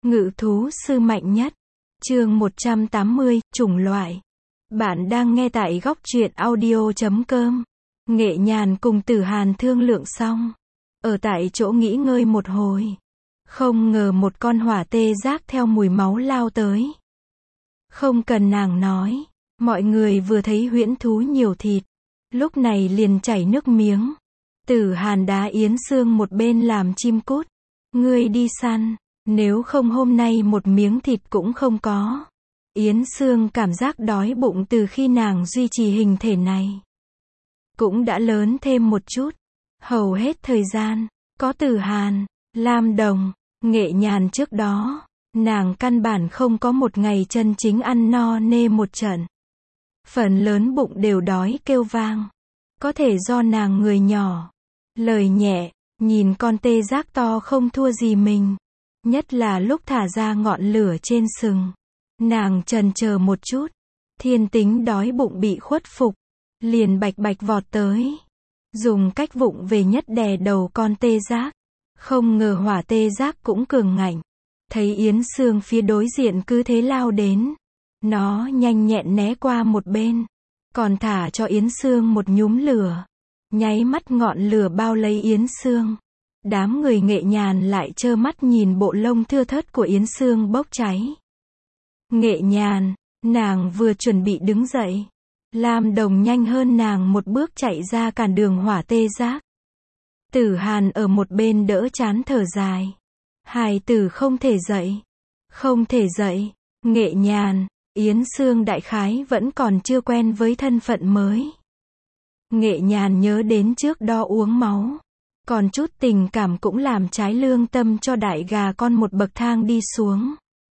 Ngự thú sư mạnh nhất. Chương 180, chủng loại. Bạn đang nghe tại góc truyện audio.com. Nghệ Nhàn cùng Tử Hàn thương lượng xong, ở tại chỗ nghỉ ngơi một hồi. Không ngờ một con hỏa tê giác theo mùi máu lao tới. Không cần nàng nói, mọi người vừa thấy huyễn thú nhiều thịt, lúc này liền chảy nước miếng. Tử Hàn đá Yến Sương một bên làm chim cút. Ngươi đi săn, nếu không hôm nay một miếng thịt cũng không có. Yến Sương cảm giác đói bụng từ khi nàng duy trì hình thể này. Cũng đã lớn thêm một chút. Hầu hết thời gian, có Tử Hàn, Lam Đồng, Nghệ Nhàn trước đó, nàng căn bản không có một ngày chân chính ăn no nê một trận. Phần lớn bụng đều đói kêu vang. Có thể do nàng người nhỏ, lời nhẹ, nhìn con tê giác to không thua gì mình. Nhất là lúc thả ra ngọn lửa trên sừng. Nàng chần chờ một chút. Thiên tính đói bụng bị khuất phục. Liền bạch bạch vọt tới. Dùng cách vụng về nhất đè đầu con tê giác. Không ngờ hỏa tê giác cũng cường ngạnh. Thấy Yến Sương phía đối diện cứ thế lao đến. Nó nhanh nhẹn né qua một bên. Còn thả cho Yến Sương một nhúm lửa. Nháy mắt ngọn lửa bao lấy Yến Sương. Đám người Nghệ Nhàn lại trơ mắt nhìn bộ lông thưa thớt của Yến Sương bốc cháy. Nghệ Nhàn, nàng vừa chuẩn bị đứng dậy. Lam Đồng nhanh hơn nàng một bước chạy ra cản đường hỏa tê giác. Tử Hàn ở một bên đỡ chán thở dài. Hài tử không thể dậy. Không thể dậy. Nghệ Nhàn, Yến Sương đại khái vẫn còn chưa quen với thân phận mới. Nghệ Nhàn nhớ đến trước đó uống máu. Còn chút tình cảm cũng làm trái lương tâm cho đại gà con một bậc thang đi xuống.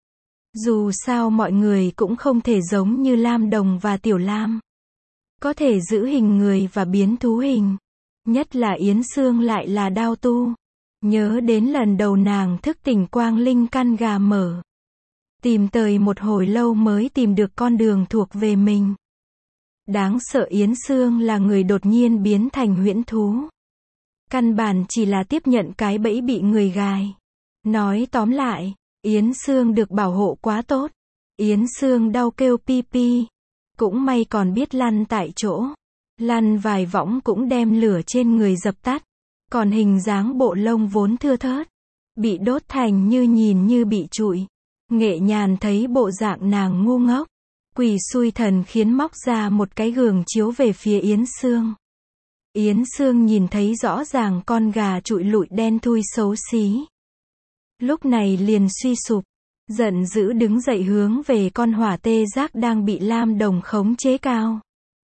Dù sao mọi người cũng không thể giống như Lam Đồng và Tiểu Lam. Có thể giữ hình người và biến thú hình. Nhất là Yến Sương lại là đao tu. Nhớ đến lần đầu nàng thức tỉnh quang linh căn gà mở. Tìm tòi một hồi lâu mới tìm được con đường thuộc về mình. Đáng sợ Yến Sương là người đột nhiên biến thành huyễn thú. Căn bản chỉ là tiếp nhận cái bẫy bị người gài. Nói tóm lại, Yến Sương được bảo hộ quá tốt. Yến Sương đau kêu pi pi. Cũng may còn biết lăn tại chỗ. Lăn vài võng cũng đem lửa trên người dập tắt. Còn hình dáng bộ lông vốn thưa thớt. Bị đốt thành như nhìn như bị trụi. Nghệ Nhàn thấy bộ dạng nàng ngu ngốc. Quỷ xui thần khiến móc ra một cái gương chiếu về phía Yến Sương. Yến Sương nhìn thấy rõ ràng con gà trụi lụi đen thui xấu xí. Lúc này liền suy sụp, giận dữ đứng dậy hướng về con hỏa tê giác đang bị Lam Đồng khống chế cao.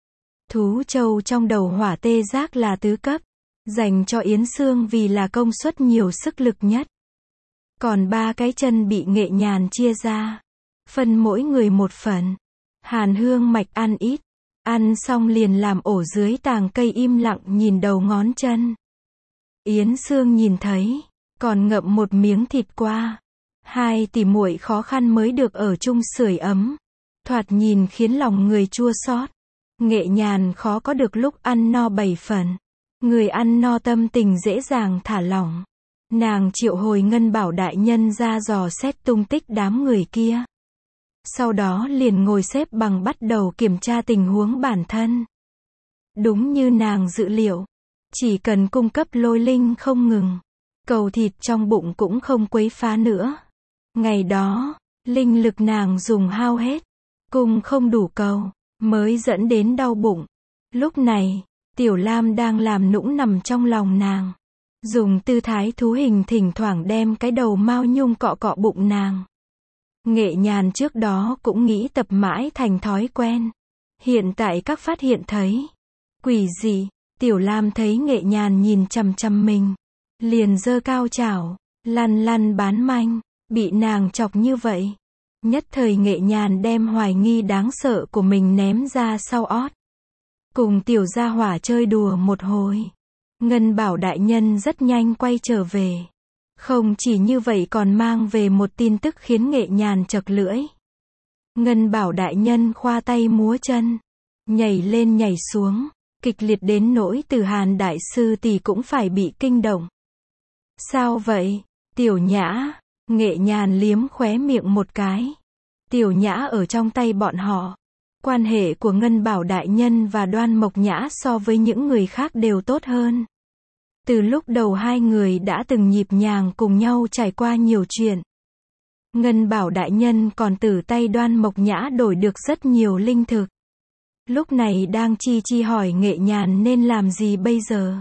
Thú châu trong đầu hỏa tê giác là tứ cấp, dành cho Yến Sương vì là công suất nhiều sức lực nhất. Còn 3 cái chân bị Nghệ Nhàn chia ra, phân mỗi người một phần. Hàn Hương Mạch ăn ít. Ăn xong liền làm ổ dưới tàng cây im lặng nhìn đầu ngón chân. Yến Sương nhìn thấy, còn ngậm một miếng thịt qua. 2 tỷ muội khó khăn mới được ở chung sưởi ấm. Thoạt nhìn khiến lòng người chua xót. Nghệ Nhàn khó có được lúc ăn no 7 phần. Người ăn no tâm tình dễ dàng thả lỏng. Nàng triệu hồi Ngân Bảo đại nhân ra dò xét tung tích đám người kia. Sau đó liền ngồi xếp bằng bắt đầu kiểm tra tình huống bản thân. Đúng như nàng dự liệu. Chỉ cần cung cấp lôi linh không ngừng. Cầu thịt trong bụng cũng không quấy phá nữa. Ngày đó, linh lực nàng dùng hao hết. Cung không đủ cầu, mới dẫn đến đau bụng. Lúc này, Tiểu Lam đang làm nũng nằm trong lòng nàng. Dùng tư thái thú hình thỉnh thoảng đem cái đầu mao nhung cọ cọ bụng nàng. Nghệ Nhàn trước đó cũng nghĩ tập mãi thành thói quen. Hiện tại các phát hiện thấy. Quỷ gì, Tiểu Lam thấy Nghệ Nhàn nhìn chằm chằm mình. Liền giơ cao chảo, lăn lăn bán manh, bị nàng chọc như vậy. Nhất thời Nghệ Nhàn đem hoài nghi đáng sợ của mình ném ra sau ót. Cùng Tiểu gia hỏa chơi đùa một hồi. Ngân Bảo đại nhân rất nhanh quay trở về. Không chỉ như vậy còn mang về một tin tức khiến Nghệ Nhàn chật lưỡi. Ngân Bảo đại nhân khoa tay múa chân, nhảy lên nhảy xuống, kịch liệt đến nỗi Tử Hàn đại sư tỷ cũng phải bị kinh động. Sao vậy, Tiểu Nhã? Nghệ Nhàn liếm khóe miệng một cái. Tiểu Nhã ở trong tay bọn họ. Quan hệ của Ngân Bảo đại nhân và Đoan Mộc Nhã so với những người khác đều tốt hơn. Từ lúc đầu hai người đã từng nhịp nhàng cùng nhau trải qua nhiều chuyện. Ngân Bảo đại nhân còn từ tay Đoan Mộc Nhã đổi được rất nhiều linh thực. Lúc này đang chi hỏi Nghệ Nhàn nên làm gì bây giờ.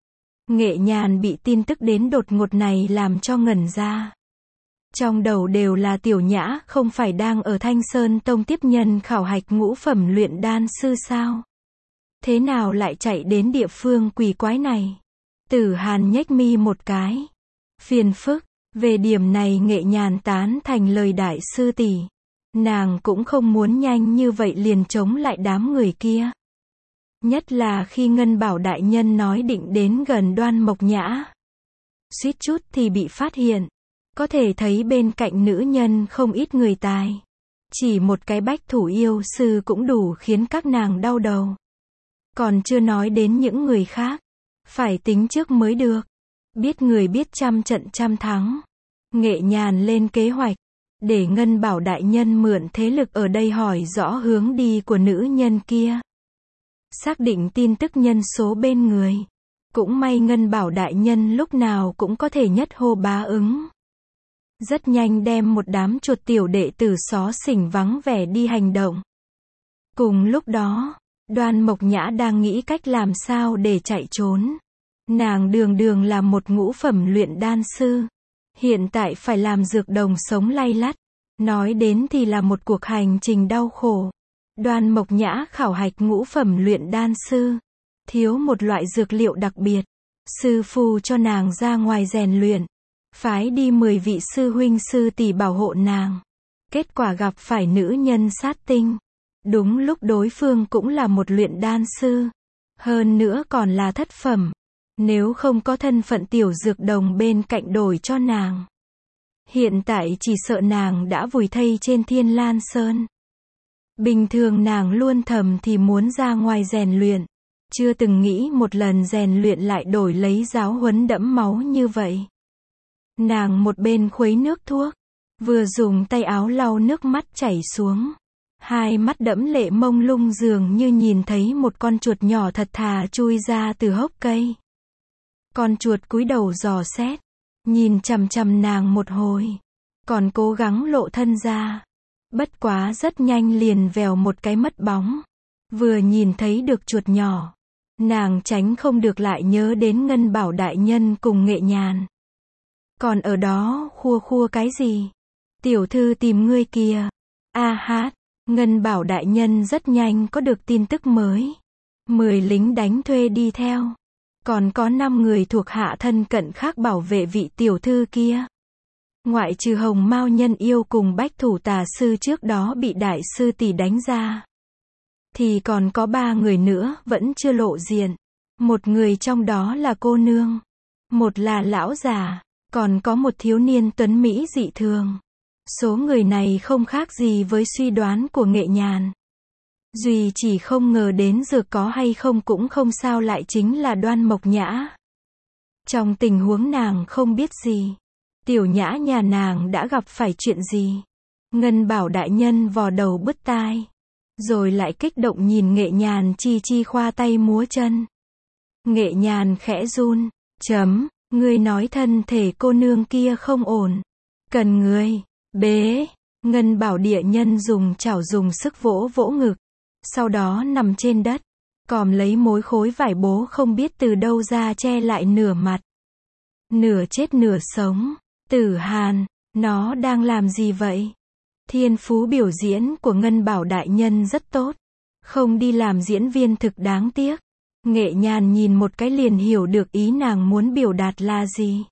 Nghệ Nhàn bị tin tức đến đột ngột này làm cho ngẩn ra. Trong đầu đều là Tiểu Nhã không phải đang ở Thanh Sơn Tông tiếp nhân khảo hạch ngũ phẩm luyện đan sư sao? Thế nào lại chạy đến địa phương quỷ quái này? Tử Hàn nhếch mi một cái. Phiền phức, về điểm này Nghệ Nhàn tán thành lời đại sư tỷ. Nàng cũng không muốn nhanh như vậy liền chống lại đám người kia. Nhất là khi Ngân Bảo đại nhân nói định đến gần Đoan Mộc Nhã. Suýt chút thì bị phát hiện. Có thể thấy bên cạnh nữ nhân không ít người tài. Chỉ một cái bách thủ yêu sư cũng đủ khiến các nàng đau đầu. Còn chưa nói đến những người khác. Phải tính trước mới được. Biết người biết trăm trận trăm thắng. Nghệ Nhàn lên kế hoạch. Để Ngân Bảo đại nhân mượn thế lực ở đây hỏi rõ hướng đi của nữ nhân kia. Xác định tin tức nhân số bên người. Cũng may Ngân Bảo đại nhân lúc nào cũng có thể nhất hô bá ứng. Rất nhanh đem một đám chuột tiểu đệ tử xó xỉnh vắng vẻ đi hành động. Cùng lúc đó, Đoan Mộc Nhã đang nghĩ cách làm sao để chạy trốn. Nàng đường là một ngũ phẩm luyện đan sư. Hiện tại phải làm dược đồng sống lay lắt. Nói đến thì là một cuộc hành trình đau khổ. Đoan Mộc Nhã khảo hạch ngũ phẩm luyện đan sư. Thiếu một loại dược liệu đặc biệt. Sư phụ cho nàng ra ngoài rèn luyện. Phái đi 10 vị sư huynh sư tỷ bảo hộ nàng. Kết quả gặp phải nữ nhân sát tinh. Đúng lúc đối phương cũng là một luyện đan sư. Hơn nữa còn là thất phẩm. Nếu không có thân phận tiểu dược đồng bên cạnh đổi cho nàng. Hiện tại chỉ sợ nàng đã vùi thây trên Thiên Lan Sơn. Bình thường nàng luôn thầm thì muốn ra ngoài rèn luyện. Chưa từng nghĩ một lần rèn luyện lại đổi lấy giáo huấn đẫm máu như vậy. Nàng một bên khuấy nước thuốc, vừa dùng tay áo lau nước mắt chảy xuống. Hai mắt đẫm lệ mông lung dường như nhìn thấy một con chuột nhỏ thật thà chui ra từ hốc cây. Con chuột cúi đầu dò xét, nhìn chằm chằm nàng một hồi, còn cố gắng lộ thân ra. Bất quá rất nhanh liền vèo một cái mất bóng. Vừa nhìn thấy được chuột nhỏ, nàng tránh không được lại nhớ đến Ngân Bảo đại nhân cùng Nghệ Nhàn. Còn ở đó khua cái gì? Tiểu thư tìm ngươi kìa. A hát, Ngân Bảo đại nhân rất nhanh có được tin tức mới. 10 lính đánh thuê đi theo. Còn có 5 người thuộc hạ thân cận khác bảo vệ vị tiểu thư kia. Ngoại trừ Hồng Mao Nhân Yêu cùng Bách Thủ Tà Sư trước đó bị đại sư tỷ đánh ra. Thì còn có 3 người nữa vẫn chưa lộ diện. Một người trong đó là cô nương. Một là lão già. Còn có một thiếu niên tuấn Mỹ dị thường. Số người này không khác gì với suy đoán của Nghệ Nhàn. Duy chỉ không ngờ đến dược có hay không cũng không sao lại chính là Đoan Mộc Nhã. Trong tình huống nàng không biết gì. Tiểu Nhã nhà nàng đã gặp phải chuyện gì. Ngân Bảo đại nhân vò đầu bứt tai. Rồi lại kích động nhìn Nghệ Nhàn chi khoa tay múa chân. Nghệ Nhàn khẽ run. Ngươi nói thân thể cô nương kia không ổn. Cần ngươi bế. Ngân Bảo địa nhân dùng chảo dùng sức vỗ ngực. Sau đó nằm trên đất. Còm lấy mối khối vải bố không biết từ đâu ra che lại nửa mặt. Nửa chết nửa sống. Tử Hàn, nó đang làm gì vậy? Thiên phú biểu diễn của Ngân Bảo đại nhân rất tốt. Không đi làm diễn viên thực đáng tiếc. Nghệ Nhàn nhìn một cái liền hiểu được ý nàng muốn biểu đạt là gì.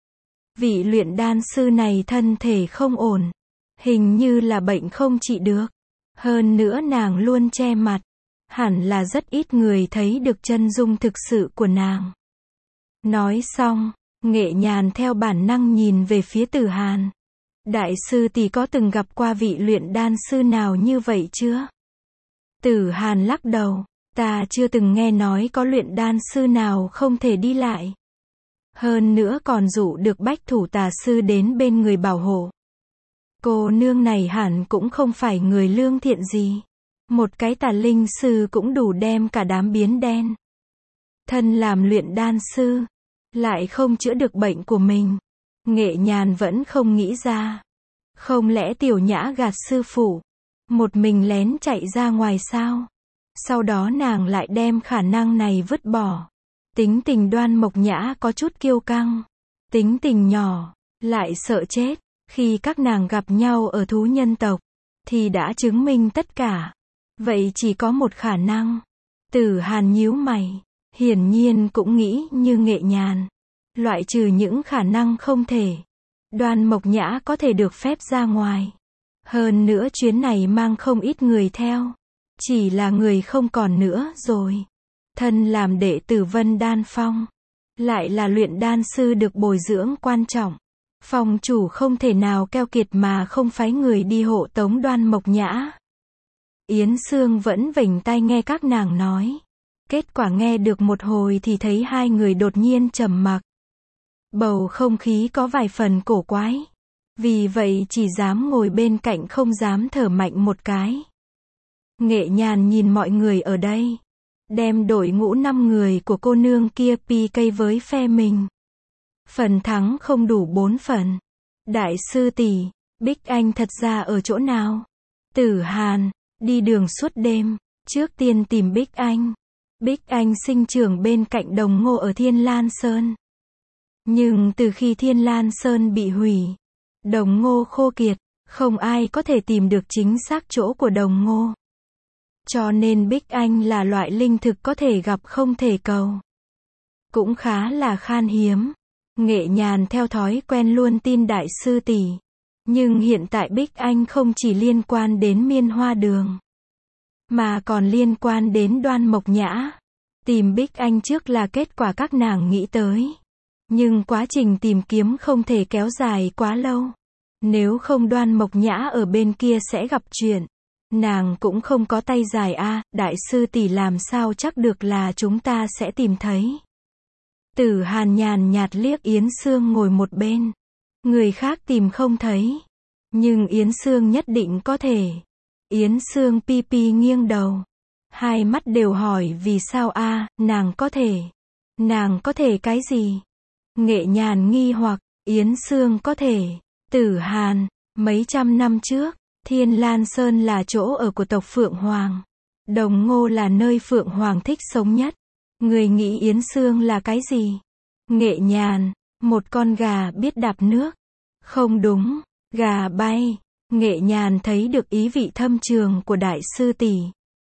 Vị luyện đan sư này thân thể không ổn. Hình như là bệnh không trị được. Hơn nữa nàng luôn che mặt. Hẳn là rất ít người thấy được chân dung thực sự của nàng. Nói xong, Nghệ Nhàn theo bản năng nhìn về phía Tử Hàn. Đại sư tỷ có từng gặp qua vị luyện đan sư nào như vậy chưa? Tử Hàn lắc đầu. Ta chưa từng nghe nói có luyện đan sư nào không thể đi lại. Hơn nữa còn dụ được bách thủ tà sư đến bên người bảo hộ. Cô nương này hẳn cũng không phải người lương thiện gì. Một cái tà linh sư cũng đủ đem cả đám biến đen. Thân làm luyện đan sư, lại không chữa được bệnh của mình. Nghệ Nhàn vẫn không nghĩ ra. Không lẽ Tiểu Nhã gạt sư phụ, một mình lén chạy ra ngoài sao? Sau đó nàng lại đem khả năng này vứt bỏ. Tính tình Đoan Mộc Nhã có chút kiêu căng. Tính tình nhỏ, lại sợ chết. Khi các nàng gặp nhau ở thú nhân tộc, thì đã chứng minh tất cả. Vậy chỉ có một khả năng. Tử Hàn nhíu mày. Hiển nhiên cũng nghĩ như Nghệ Nhàn. Loại trừ những khả năng không thể. Đoan Mộc Nhã có thể được phép ra ngoài. Hơn nữa chuyến này mang không ít người theo. Chỉ là người không còn nữa rồi. Thân làm đệ tử Vân Đan Phong. Lại là luyện đan sư được bồi dưỡng quan trọng. Phong chủ không thể nào keo kiệt mà không phái người đi hộ tống Đoan Mộc Nhã. Yến Sương vẫn vểnh tai nghe các nàng nói. Kết quả nghe được một hồi thì thấy hai người đột nhiên trầm mặc. Bầu không khí có vài phần cổ quái. Vì vậy chỉ dám ngồi bên cạnh không dám thở mạnh một cái. Nghệ Nhàn nhìn mọi người ở đây. Đem đội ngũ 5 người của cô nương kia PK với phe mình. Phần thắng không đủ 4 phần. Đại sư tỷ, Bích Anh thật ra ở chỗ nào? Tử Hàn, đi đường suốt đêm, trước tiên tìm Bích Anh. Bích Anh sinh trưởng bên cạnh Đồng Ngô ở Thiên Lan Sơn. Nhưng từ khi Thiên Lan Sơn bị hủy, Đồng Ngô khô kiệt, không ai có thể tìm được chính xác chỗ của Đồng Ngô. Cho nên Bích Anh là loại linh thực có thể gặp không thể cầu. Cũng khá là khan hiếm. Nghệ Nhàn theo thói quen luôn tin đại sư tỷ. Nhưng hiện tại Bích Anh không chỉ liên quan đến Miên Hoa Đường, mà còn liên quan đến Đoan Mộc Nhã. Tìm Bích Anh trước là kết quả các nàng nghĩ tới. Nhưng quá trình tìm kiếm không thể kéo dài quá lâu. Nếu không Đoan Mộc Nhã ở bên kia sẽ gặp chuyện. Nàng cũng không có tay dài a, đại sư tỷ làm sao chắc được là chúng ta sẽ tìm thấy. Tử Hàn nhàn nhạt liếc Yến Sương ngồi một bên. Người khác tìm không thấy. Nhưng Yến Sương nhất định có thể. Yến Sương pi pi nghiêng đầu. Hai mắt đều hỏi vì sao a, nàng có thể. Nàng có thể cái gì? Nghệ Nhàn nghi hoặc, Yến Sương có thể. Tử Hàn, mấy trăm năm trước, Thiên Lan Sơn là chỗ ở của tộc Phượng Hoàng. Đồng Ngô là nơi Phượng Hoàng thích sống nhất. Người nghĩ Yến Sương là cái gì? Nghệ Nhàn, một con gà biết đạp nước. Không đúng, gà bay. Nghệ Nhàn thấy được ý vị thâm trường của đại sư tỷ.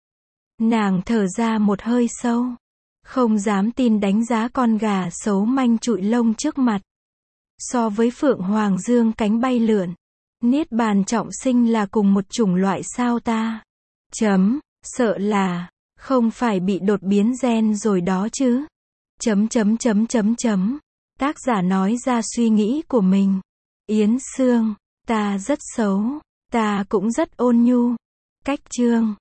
Nàng thở ra một hơi sâu. Không dám tin đánh giá con gà xấu manh trụi lông trước mặt. So với Phượng Hoàng dương cánh bay lượn, Niết Bàn trọng sinh là cùng một chủng loại sao ta? Sợ là, không phải bị đột biến gen rồi đó chứ? Tác giả nói ra suy nghĩ của mình. Yến Sương, ta rất xấu, ta cũng rất ôn nhu. Cách chương